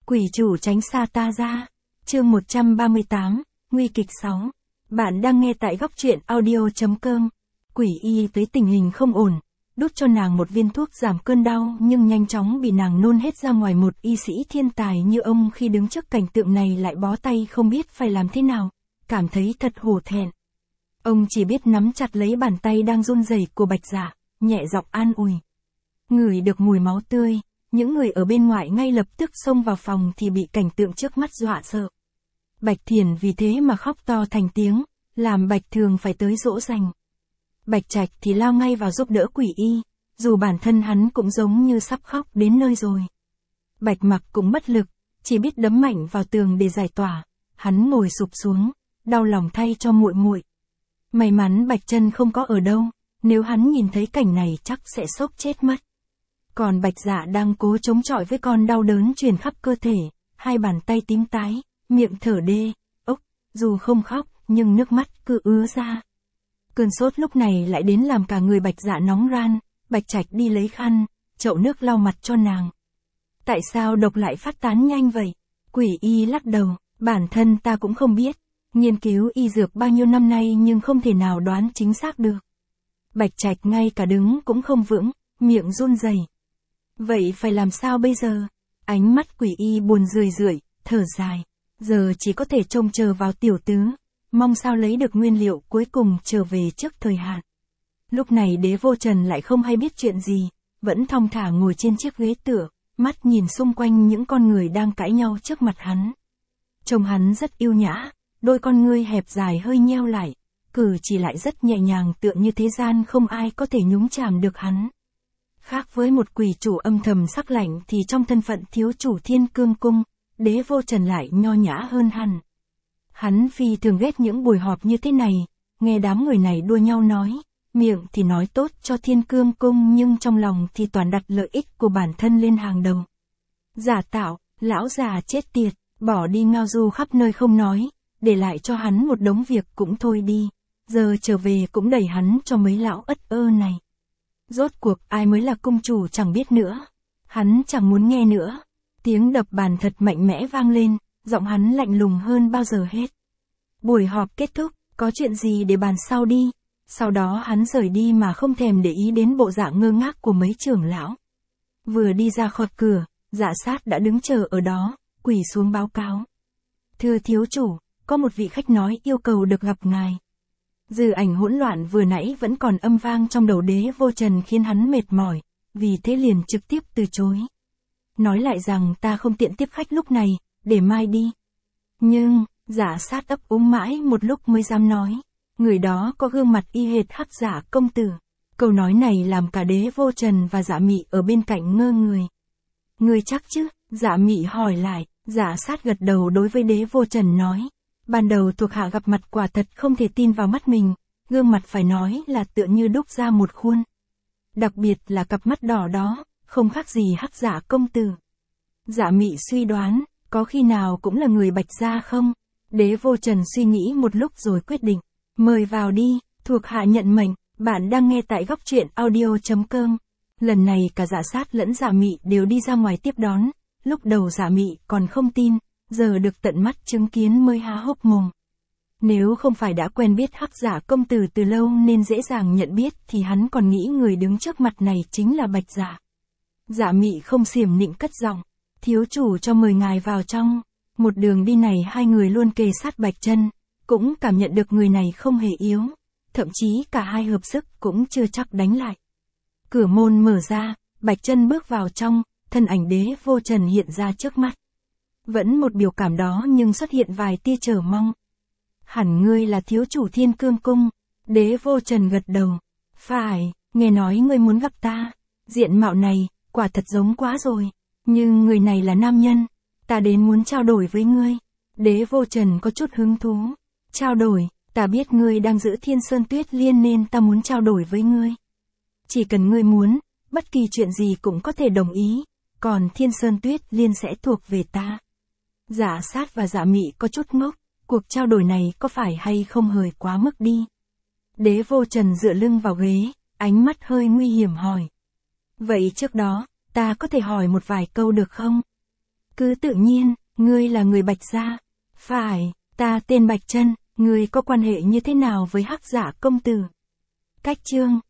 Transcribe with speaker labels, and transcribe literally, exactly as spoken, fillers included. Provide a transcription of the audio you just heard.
Speaker 1: Quỷ chủ tránh xa ta ra. Chương một trăm ba mươi tám, nguy kịch sáu. Bạn đang nghe tại góc truyện audio.com. Quỷ y thấy tình hình không ổn, đút cho nàng một viên thuốc giảm cơn đau nhưng nhanh chóng bị nàng nôn hết ra ngoài. Một y sĩ thiên tài như ông khi đứng trước cảnh tượng này lại bó tay không biết phải làm thế nào, cảm thấy thật hổ thẹn. Ông chỉ biết nắm chặt lấy bàn tay đang run rẩy của Bạch Dạ, nhẹ giọng an ủi. Ngửi được mùi máu tươi, những người ở bên ngoài ngay lập tức xông vào phòng thì bị cảnh tượng trước mắt dọa sợ. Bạch Thiển vì thế mà khóc to thành tiếng, làm Bạch Thường phải tới dỗ dành. Bạch Trạch thì lao ngay vào giúp đỡ quỷ y, dù bản thân hắn cũng giống như sắp khóc đến nơi rồi. Bạch Mặc cũng bất lực, chỉ biết đấm mạnh vào tường để giải tỏa. Hắn ngồi sụp xuống, đau lòng thay cho muội muội. May mắn Bạch Chân không có ở đâu, nếu hắn nhìn thấy cảnh này chắc sẽ sốc chết mất. Còn Bạch Dạ đang cố chống chọi với con đau đớn truyền khắp cơ thể, hai bàn tay tím tái, miệng thở đê, ốc, dù không khóc, nhưng nước mắt cứ ứa ra. Cơn sốt lúc này lại đến làm cả người Bạch Dạ nóng ran. Bạch Trạch đi lấy khăn, chậu nước lau mặt cho nàng. Tại sao độc lại phát tán nhanh vậy? Quỷ y lắc đầu, bản thân ta cũng không biết. Nghiên cứu y dược bao nhiêu năm nay nhưng không thể nào đoán chính xác được. Bạch Trạch ngay cả đứng cũng không vững, miệng run rẩy. Vậy phải làm sao bây giờ? Ánh mắt quỷ y buồn rười rượi, thở dài. Giờ chỉ có thể trông chờ vào tiểu tứ, mong sao lấy được nguyên liệu cuối cùng trở về trước thời hạn. Lúc này Đế Vô Trần lại không hay biết chuyện gì, vẫn thong thả ngồi trên chiếc ghế tựa, mắt nhìn xung quanh những con người đang cãi nhau trước mặt hắn. Trông hắn rất yêu nhã, đôi con ngươi hẹp dài hơi nheo lại, cử chỉ lại rất nhẹ nhàng tựa như thế gian không ai có thể nhúng chàm được hắn. Khác với một quỷ chủ âm thầm sắc lạnh thì trong thân phận thiếu chủ Thiên Cương Cung, Đế Vô Trần lại nho nhã hơn hẳn. Hắn phi thường ghét những buổi họp như thế này, nghe đám người này đua nhau nói, miệng thì nói tốt cho Thiên Cương Cung nhưng trong lòng thì toàn đặt lợi ích của bản thân lên hàng đầu. Giả tạo, lão già chết tiệt, bỏ đi ngao du khắp nơi không nói, để lại cho hắn một đống việc cũng thôi đi, giờ trở về cũng đẩy hắn cho mấy lão ất ơ này. Rốt cuộc ai mới là cung chủ chẳng biết nữa. Hắn chẳng muốn nghe nữa. Tiếng đập bàn thật mạnh mẽ vang lên, giọng hắn lạnh lùng hơn bao giờ hết. Buổi họp kết thúc, có chuyện gì để bàn sau đi. Sau đó hắn rời đi mà không thèm để ý đến bộ dạng ngơ ngác của mấy trưởng lão. Vừa đi ra khỏi cửa, Dạ Sát đã đứng chờ ở đó, quỳ xuống báo cáo. Thưa thiếu chủ, có một vị khách nói yêu cầu được gặp ngài. Dư ảnh hỗn loạn vừa nãy vẫn còn âm vang trong đầu Đế Vô Trần khiến hắn mệt mỏi, vì thế liền trực tiếp từ chối. Nói lại rằng ta không tiện tiếp khách lúc này, để mai đi. Nhưng, Dạ Sát ấp úng mãi một lúc mới dám nói, người đó có gương mặt y hệt Hắc Dạ công tử. Câu nói này làm cả Đế Vô Trần và Dạ Mị ở bên cạnh ngơ người. Người chắc chứ? Dạ Mị hỏi lại. Dạ Sát gật đầu đối với Đế Vô Trần nói. Ban đầu thuộc hạ gặp mặt quả thật không thể tin vào mắt mình, gương mặt phải nói là tựa như đúc ra một khuôn. Đặc biệt là cặp mắt đỏ đó, không khác gì Hắc Dạ công tử. Dạ Mị suy đoán, có khi nào cũng là người Bạch gia không? Đế Vô Trần suy nghĩ một lúc rồi quyết định, mời vào đi, thuộc hạ nhận mệnh. Bạn đang nghe tại góc truyện audio.com. Lần này cả Dạ Sát lẫn Dạ Mị đều đi ra ngoài tiếp đón, lúc đầu Dạ Mị còn không tin, giờ được tận mắt chứng kiến mới há hốc mồm. Nếu không phải đã quen biết Hắc Dạ công tử từ lâu nên dễ dàng nhận biết thì hắn còn nghĩ người đứng trước mặt này chính là Bạch Dạ. Dạ Mị không xiểm nịnh cất giọng, thiếu chủ cho mời ngài vào trong. Một đường đi này hai người luôn kề sát Bạch Chân, cũng cảm nhận được người này không hề yếu, thậm chí cả hai hợp sức cũng chưa chắc đánh lại. Cửa môn mở ra, Bạch Chân bước vào trong, thân ảnh Đế Vô Trần hiện ra trước mắt. Vẫn một biểu cảm đó nhưng xuất hiện vài tia chờ mong. Hẳn ngươi là thiếu chủ Thiên Cương Cung. Đế Vô Trần gật đầu. Phải, nghe nói ngươi muốn gặp ta. Diện mạo này, quả thật giống quá rồi. Nhưng người này là nam nhân. Ta đến muốn trao đổi với ngươi. Đế Vô Trần có chút hứng thú. Trao đổi, ta biết ngươi đang giữ Thiên Sơn Tuyết Liên nên ta muốn trao đổi với ngươi. Chỉ cần ngươi muốn, bất kỳ chuyện gì cũng có thể đồng ý. Còn Thiên Sơn Tuyết Liên sẽ thuộc về ta. Dạ Sát và Dạ Mị có chút ngốc, cuộc trao đổi này có phải hay không hơi quá mức đi. Đế Vô Trần dựa lưng vào ghế, ánh mắt hơi nguy hiểm hỏi. Vậy trước đó, ta có thể hỏi một vài câu được không? Cứ tự nhiên, ngươi là người Bạch gia. Phải, ta tên Bạch Chân, ngươi có quan hệ như thế nào với Hắc Dạ công tử? Cách chương